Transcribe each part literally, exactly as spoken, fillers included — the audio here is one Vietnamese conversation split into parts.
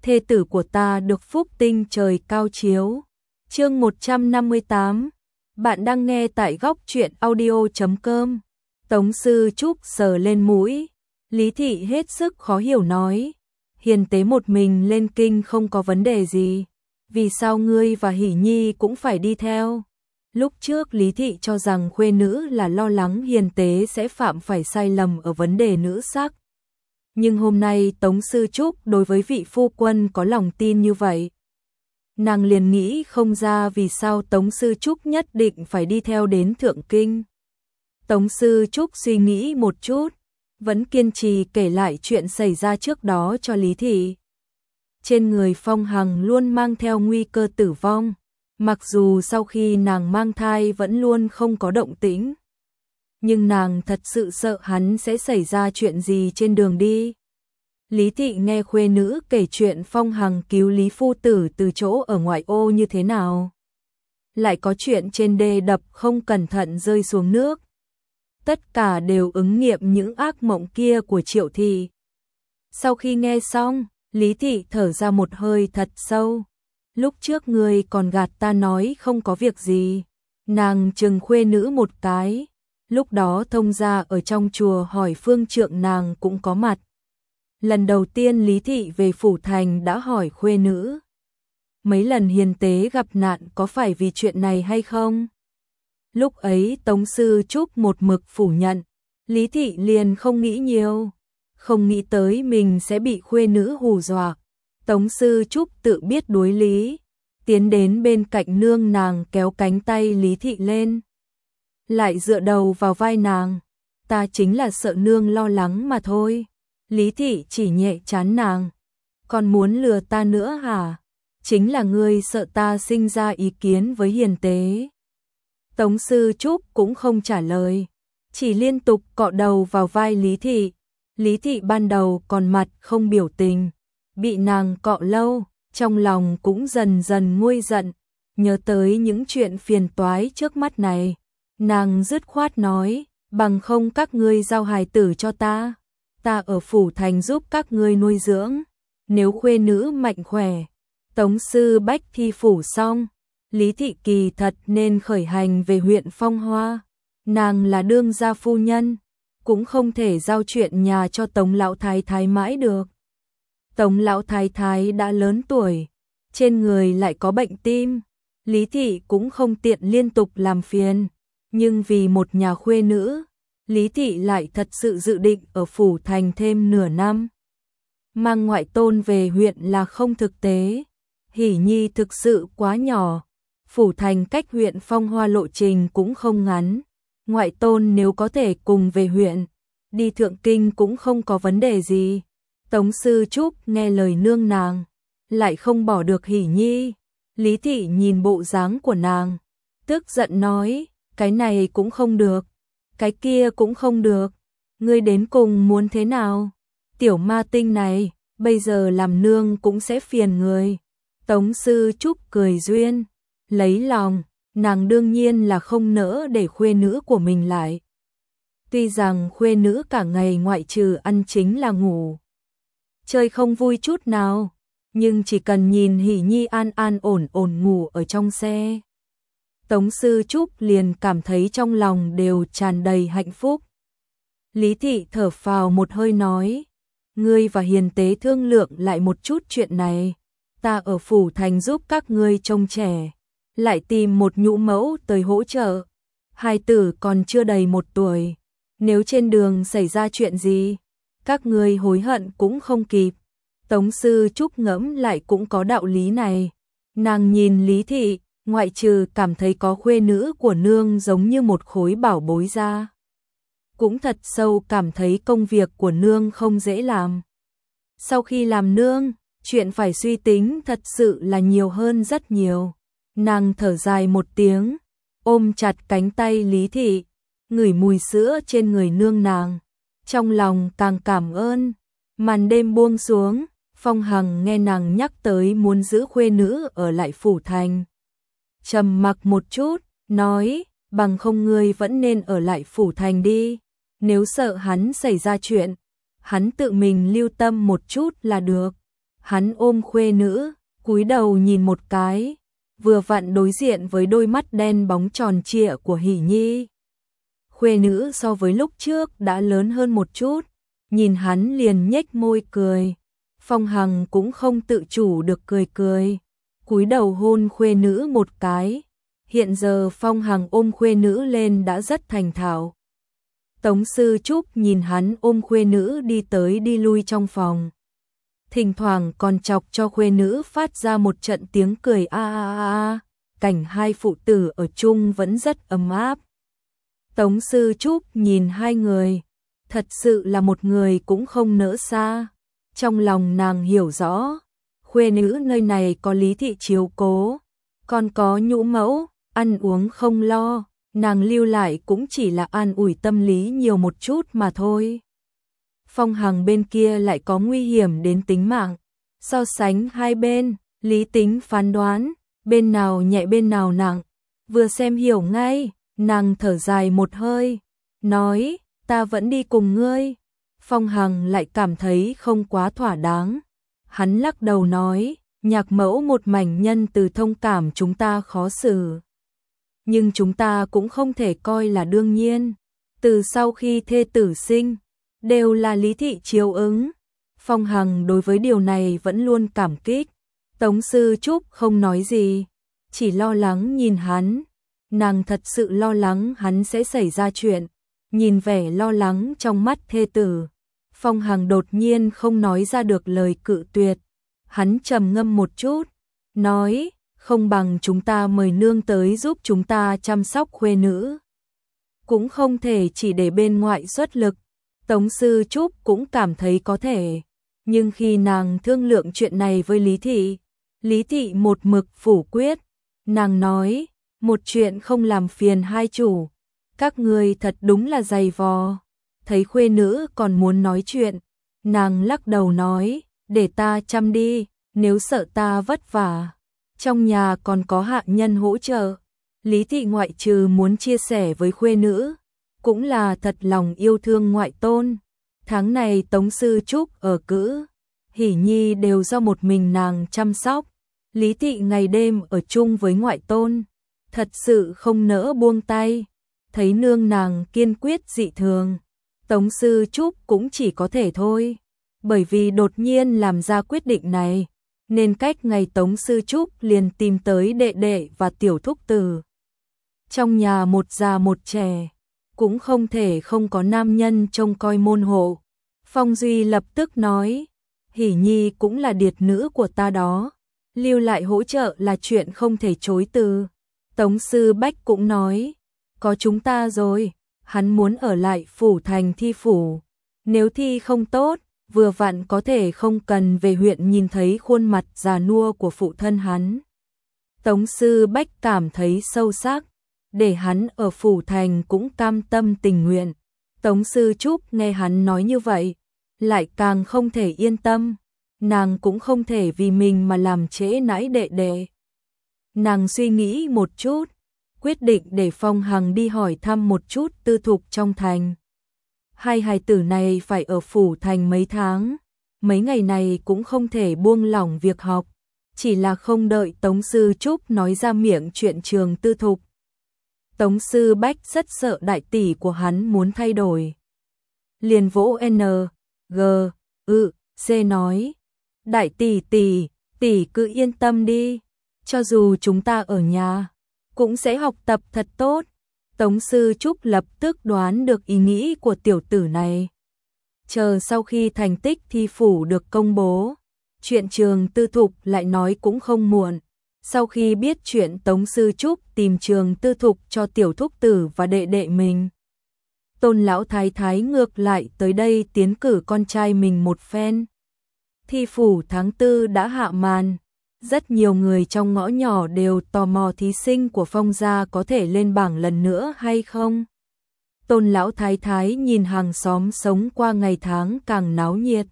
thê tử của ta được phúc tinh trời cao chiếu. Chương một trăm năm mươi tám. Bạn đang nghe tại góc truyện audio chấm com. Tống Sư Trúc sờ lên mũi. Lý Thị hết sức khó hiểu nói. Hiền tế một mình lên kinh không có vấn đề gì. Vì sao ngươi và Hỷ Nhi cũng phải đi theo? Lúc trước Lý Thị cho rằng khuê nữ là lo lắng Hiền tế sẽ phạm phải sai lầm ở vấn đề nữ sắc. Nhưng hôm nay Tống Sư Trúc đối với vị phu quân có lòng tin như vậy. Nàng liền nghĩ không ra vì sao Tống Sư Trúc nhất định phải đi theo đến Thượng Kinh. Tống Sư Trúc suy nghĩ một chút, vẫn kiên trì kể lại chuyện xảy ra trước đó cho Lý Thị. Trên người Phong Hằng luôn mang theo nguy cơ tử vong, mặc dù sau khi nàng mang thai vẫn luôn không có động tĩnh. Nhưng nàng thật sự sợ hắn sẽ xảy ra chuyện gì trên đường đi. Lý Thị nghe khuê nữ kể chuyện Phong Hằng cứu Lý Phu Tử từ chỗ ở ngoại ô như thế nào. Lại có chuyện trên đê đập không cẩn thận rơi xuống nước. Tất cả đều ứng nghiệm những ác mộng kia của Triệu Thị. Sau khi nghe xong, Lý Thị thở ra một hơi thật sâu. Lúc trước ngươi còn gạt ta nói không có việc gì. Nàng trừng khuê nữ một cái. Lúc đó thông gia ở trong chùa hỏi phương trượng nàng cũng có mặt. Lần đầu tiên Lý Thị về phủ thành đã hỏi khuê nữ. Mấy lần Hiền tế gặp nạn có phải vì chuyện này hay không? Lúc ấy Tống Sư Trúc một mực phủ nhận. Lý Thị liền không nghĩ nhiều. Không nghĩ tới mình sẽ bị khuê nữ hù dọa. Tống Sư Trúc tự biết đối lý. Tiến đến bên cạnh nương nàng kéo cánh tay Lý Thị lên. Lại dựa đầu vào vai nàng. Ta chính là sợ nương lo lắng mà thôi. Lý Thị chỉ nhẹ chán nàng. Còn muốn lừa ta nữa hả? Chính là ngươi sợ ta sinh ra ý kiến với Hiền tế. Tống Sư Trúc cũng không trả lời. Chỉ liên tục cọ đầu vào vai Lý Thị. Lý Thị ban đầu còn mặt không biểu tình. Bị nàng cọ lâu, trong lòng cũng dần dần nguôi giận. Nhớ tới những chuyện phiền toái trước mắt này. Nàng dứt khoát nói, bằng không các ngươi giao hài tử cho ta. Ta ở phủ thành giúp các ngươi nuôi dưỡng. Nếu khuê nữ mạnh khỏe, Tống Sư Bách thi phủ xong, Lý Thị kỳ thật nên khởi hành về huyện Phong Hoa. Nàng là đương gia phu nhân, cũng không thể giao chuyện nhà cho Tống Lão Thái Thái mãi được. Tống Lão Thái Thái đã lớn tuổi, trên người lại có bệnh tim. Lý Thị cũng không tiện liên tục làm phiền. Nhưng vì một nhà khuê nữ, Lý Thị lại thật sự dự định ở phủ thành thêm nửa năm. Mang ngoại tôn về huyện là không thực tế. Hỷ Nhi thực sự quá nhỏ. Phủ thành cách huyện Phong Hoa lộ trình cũng không ngắn. Ngoại tôn nếu có thể cùng về huyện, đi Thượng Kinh cũng không có vấn đề gì. Tống Sư Trúc nghe lời nương nàng, lại không bỏ được Hỷ Nhi. Lý Thị nhìn bộ dáng của nàng, tức giận nói, cái này cũng không được, cái kia cũng không được. Ngươi đến cùng muốn thế nào? Tiểu ma tinh này, bây giờ làm nương cũng sẽ phiền người. Tống Sư Trúc cười duyên, lấy lòng, nàng đương nhiên là không nỡ để khuê nữ của mình lại. Tuy rằng khuê nữ cả ngày ngoại trừ ăn chính là ngủ, chơi không vui chút nào, nhưng chỉ cần nhìn Hỷ Nhi an an ổn ổn ngủ ở trong xe, Tống Sư Trúc liền cảm thấy trong lòng đều tràn đầy hạnh phúc. Lý Thị thở phào một hơi nói, ngươi và Hiền tế thương lượng lại một chút chuyện này. Ta ở phủ thành giúp các ngươi trông trẻ, lại tìm một nhũ mẫu tới hỗ trợ. Hai tử còn chưa đầy một tuổi, nếu trên đường xảy ra chuyện gì, các ngươi hối hận cũng không kịp. Tống Sư Trúc ngẫm lại cũng có đạo lý này. Nàng nhìn Lý Thị, ngoại trừ cảm thấy có khuê nữ của nương giống như một khối bảo bối ra, cũng thật sâu cảm thấy công việc của nương không dễ làm. Sau khi làm nương, chuyện phải suy tính thật sự là nhiều hơn rất nhiều. Nàng thở dài một tiếng, ôm chặt cánh tay Lý Thị, ngửi mùi sữa trên người nương nàng. Trong lòng càng cảm ơn. Màn đêm buông xuống, Phong Hằng nghe nàng nhắc tới muốn giữ khuê nữ ở lại phủ thành. Trầm mặc một chút, nói, bằng không ngươi vẫn nên ở lại phủ thành đi. Nếu sợ hắn xảy ra chuyện, hắn tự mình lưu tâm một chút là được. Hắn ôm khuê nữ, cúi đầu nhìn một cái, vừa vặn đối diện với đôi mắt đen bóng tròn trịa của Hỷ Nhi. Khuê nữ so với lúc trước đã lớn hơn một chút, nhìn hắn liền nhếch môi cười. Phong Hằng cũng không tự chủ được cười cười, cúi đầu hôn khuê nữ một cái. Hiện giờ Phong Hằng ôm khuê nữ lên đã rất thành thạo. Tống Sư Trúc nhìn hắn ôm khuê nữ đi tới đi lui trong phòng. Thỉnh thoảng còn chọc cho khuê nữ phát ra một trận tiếng cười a a a, cảnh hai phụ tử ở chung vẫn rất ấm áp. Tống Sư Trúc nhìn hai người, thật sự là một người cũng không nỡ xa. Trong lòng nàng hiểu rõ, khuê nữ nơi này có Lý thị chiếu cố, còn có nhũ mẫu, ăn uống không lo, nàng lưu lại cũng chỉ là an ủi tâm lý nhiều một chút mà thôi. Phong Hằng bên kia lại có nguy hiểm đến tính mạng. So sánh hai bên, lý tính phán đoán, bên nào nhẹ bên nào nặng, vừa xem hiểu ngay, nàng thở dài một hơi, nói, ta vẫn đi cùng ngươi. Phong Hằng lại cảm thấy không quá thỏa đáng. Hắn lắc đầu nói, nhạc mẫu một mảnh nhân từ thông cảm chúng ta khó xử. Nhưng chúng ta cũng không thể coi là đương nhiên. Từ sau khi thê tử sinh, đều là Lý thị chiếu ứng. Phong Hằng đối với điều này vẫn luôn cảm kích. Tống Sư Trúc không nói gì, chỉ lo lắng nhìn hắn. Nàng thật sự lo lắng hắn sẽ xảy ra chuyện. Nhìn vẻ lo lắng trong mắt thê tử, Phong Hằng đột nhiên không nói ra được lời cự tuyệt. Hắn trầm ngâm một chút, nói, không bằng chúng ta mời nương tới giúp chúng ta chăm sóc khuê nữ. Cũng không thể chỉ để bên ngoại xuất lực. Tống Sư Trúc cũng cảm thấy có thể. Nhưng khi nàng thương lượng chuyện này với Lý thị, Lý thị một mực phủ quyết. Nàng nói, một chuyện không làm phiền hai chủ. Các người thật đúng là dày vò. Thấy khuê nữ còn muốn nói chuyện, nàng lắc đầu nói, để ta chăm đi, nếu sợ ta vất vả. Trong nhà còn có hạ nhân hỗ trợ. Lý thị ngoại trừ muốn chia sẻ với khuê nữ, cũng là thật lòng yêu thương ngoại tôn. Tháng này Tống Sư Trúc ở cữ, Hỷ Nhi đều do một mình nàng chăm sóc. Lý thị ngày đêm ở chung với ngoại tôn, thật sự không nỡ buông tay. Thấy nương nàng kiên quyết dị thường, Tống Sư Trúc cũng chỉ có thể thôi. Bởi vì đột nhiên làm ra quyết định này, nên cách ngày Tống Sư Trúc liền tìm tới đệ đệ và tiểu thúc tử. Trong nhà một già một trẻ, cũng không thể không có nam nhân trông coi môn hộ. Phong Duy lập tức nói, Hỷ Nhi cũng là điệt nữ của ta đó, lưu lại hỗ trợ là chuyện không thể chối từ. Tống Sư Bách cũng nói, có chúng ta rồi, hắn muốn ở lại phủ thành thi phủ. Nếu thi không tốt, vừa vặn có thể không cần về huyện nhìn thấy khuôn mặt già nua của phụ thân hắn. Tống Sư Bách cảm thấy sâu sắc, để hắn ở phủ thành cũng cam tâm tình nguyện. Tống Sư Trúc nghe hắn nói như vậy, lại càng không thể yên tâm. Nàng cũng không thể vì mình mà làm trễ nãi đệ đệ. Nàng suy nghĩ một chút, quyết định để Phong Hằng đi hỏi thăm một chút tư thục trong thành. Hai hài tử này phải ở phủ thành mấy tháng, mấy ngày này cũng không thể buông lỏng việc học, chỉ là không đợi Tống Sư Trúc nói ra miệng chuyện trường tư thục. Tống Sư Bách rất sợ đại tỷ của hắn muốn thay đổi. Liền vỗ N, G, ư, C nói, đại tỷ tỷ, tỷ cứ yên tâm đi, cho dù chúng ta ở nhà, cũng sẽ học tập thật tốt. Tống Sư Trúc lập tức đoán được ý nghĩ của tiểu tử này. Chờ sau khi thành tích thi phủ được công bố, chuyện trường tư thục lại nói cũng không muộn. Sau khi biết chuyện Tống Sư Trúc tìm trường tư thục cho tiểu thúc tử và đệ đệ mình, Tôn lão thái thái ngược lại tới đây tiến cử con trai mình một phen. Thi phủ tháng tư đã hạ màn, rất nhiều người trong ngõ nhỏ đều tò mò thí sinh của Phong gia có thể lên bảng lần nữa hay không. Tôn lão thái thái nhìn hàng xóm sống qua ngày tháng càng náo nhiệt.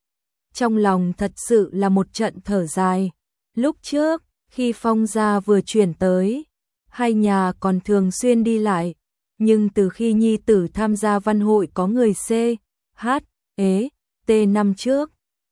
Trong lòng thật sự là một trận thở dài. Lúc trước, khi Phong gia vừa chuyển tới, hai nhà còn thường xuyên đi lại, nhưng từ khi nhi tử tham gia văn hội có người C, H, E, T năm trước,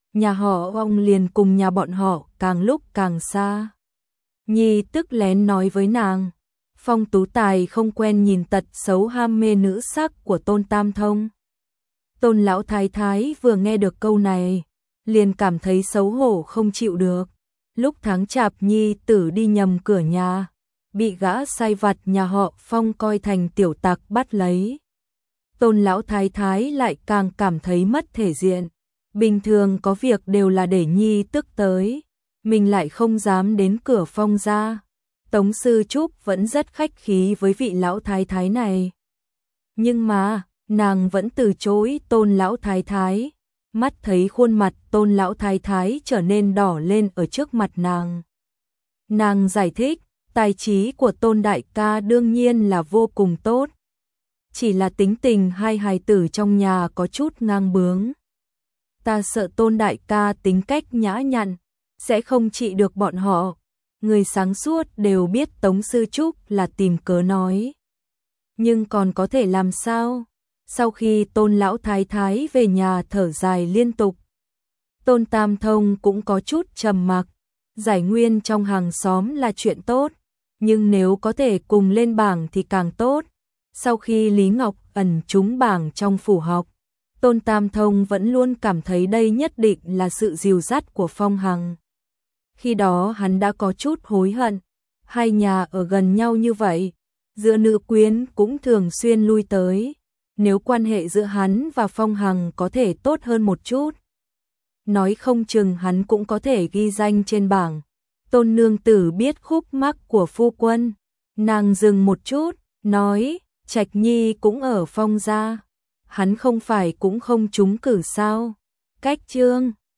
nhà họ ông liền cùng nhà bọn họ càng lúc càng xa. Nhi tức lén nói với nàng, Phong Tú Tài không quen nhìn tật xấu ham mê nữ sắc của Tôn Tam Thông. Tôn lão thái thái vừa nghe được câu này, liền cảm thấy xấu hổ không chịu được. Lúc tháng chạp Nhi tử đi nhầm cửa nhà, bị gã sai vặt nhà họ Phong coi thành tiểu tặc bắt lấy. Tôn lão thái thái lại càng cảm thấy mất thể diện. Bình thường có việc đều là để Nhi tức tới, mình lại không dám đến cửa Phong gia. Tống Sư Trúc vẫn rất khách khí với vị lão thái thái này. Nhưng mà, nàng vẫn từ chối Tôn lão thái thái. Mắt thấy khuôn mặt Tôn lão thái thái trở nên đỏ lên ở trước mặt nàng. Nàng giải thích, tài trí của Tôn đại ca đương nhiên là vô cùng tốt. Chỉ là tính tình hai hài tử trong nhà có chút ngang bướng. Ta sợ Tôn đại ca tính cách nhã nhặn, sẽ không trị được bọn họ. Người sáng suốt đều biết Tống Sư Trúc là tìm cớ nói. Nhưng còn có thể làm sao? Sau khi Tôn lão thái thái về nhà thở dài liên tục, Tôn Tam Thông cũng có chút trầm mặc. Giải nguyên trong hàng xóm là chuyện tốt, nhưng nếu có thể cùng lên bảng thì càng tốt. Sau khi Lý Ngọc ẩn trúng bảng trong phủ học, Tôn Tam Thông vẫn luôn cảm thấy đây nhất định là sự dìu dắt của Phong Hằng. Khi đó hắn đã có chút hối hận, hai nhà ở gần nhau như vậy, giữa nữ quyến cũng thường xuyên lui tới. Nếu quan hệ giữa hắn và Phong Hằng có thể tốt hơn một chút, nói không chừng hắn cũng có thể ghi danh trên bảng. Tôn nương tử biết khúc mắc của phu quân, nàng dừng một chút, nói, Trạch Nhi cũng ở Phong gia, hắn không phải cũng không trúng cử sao? Cách chương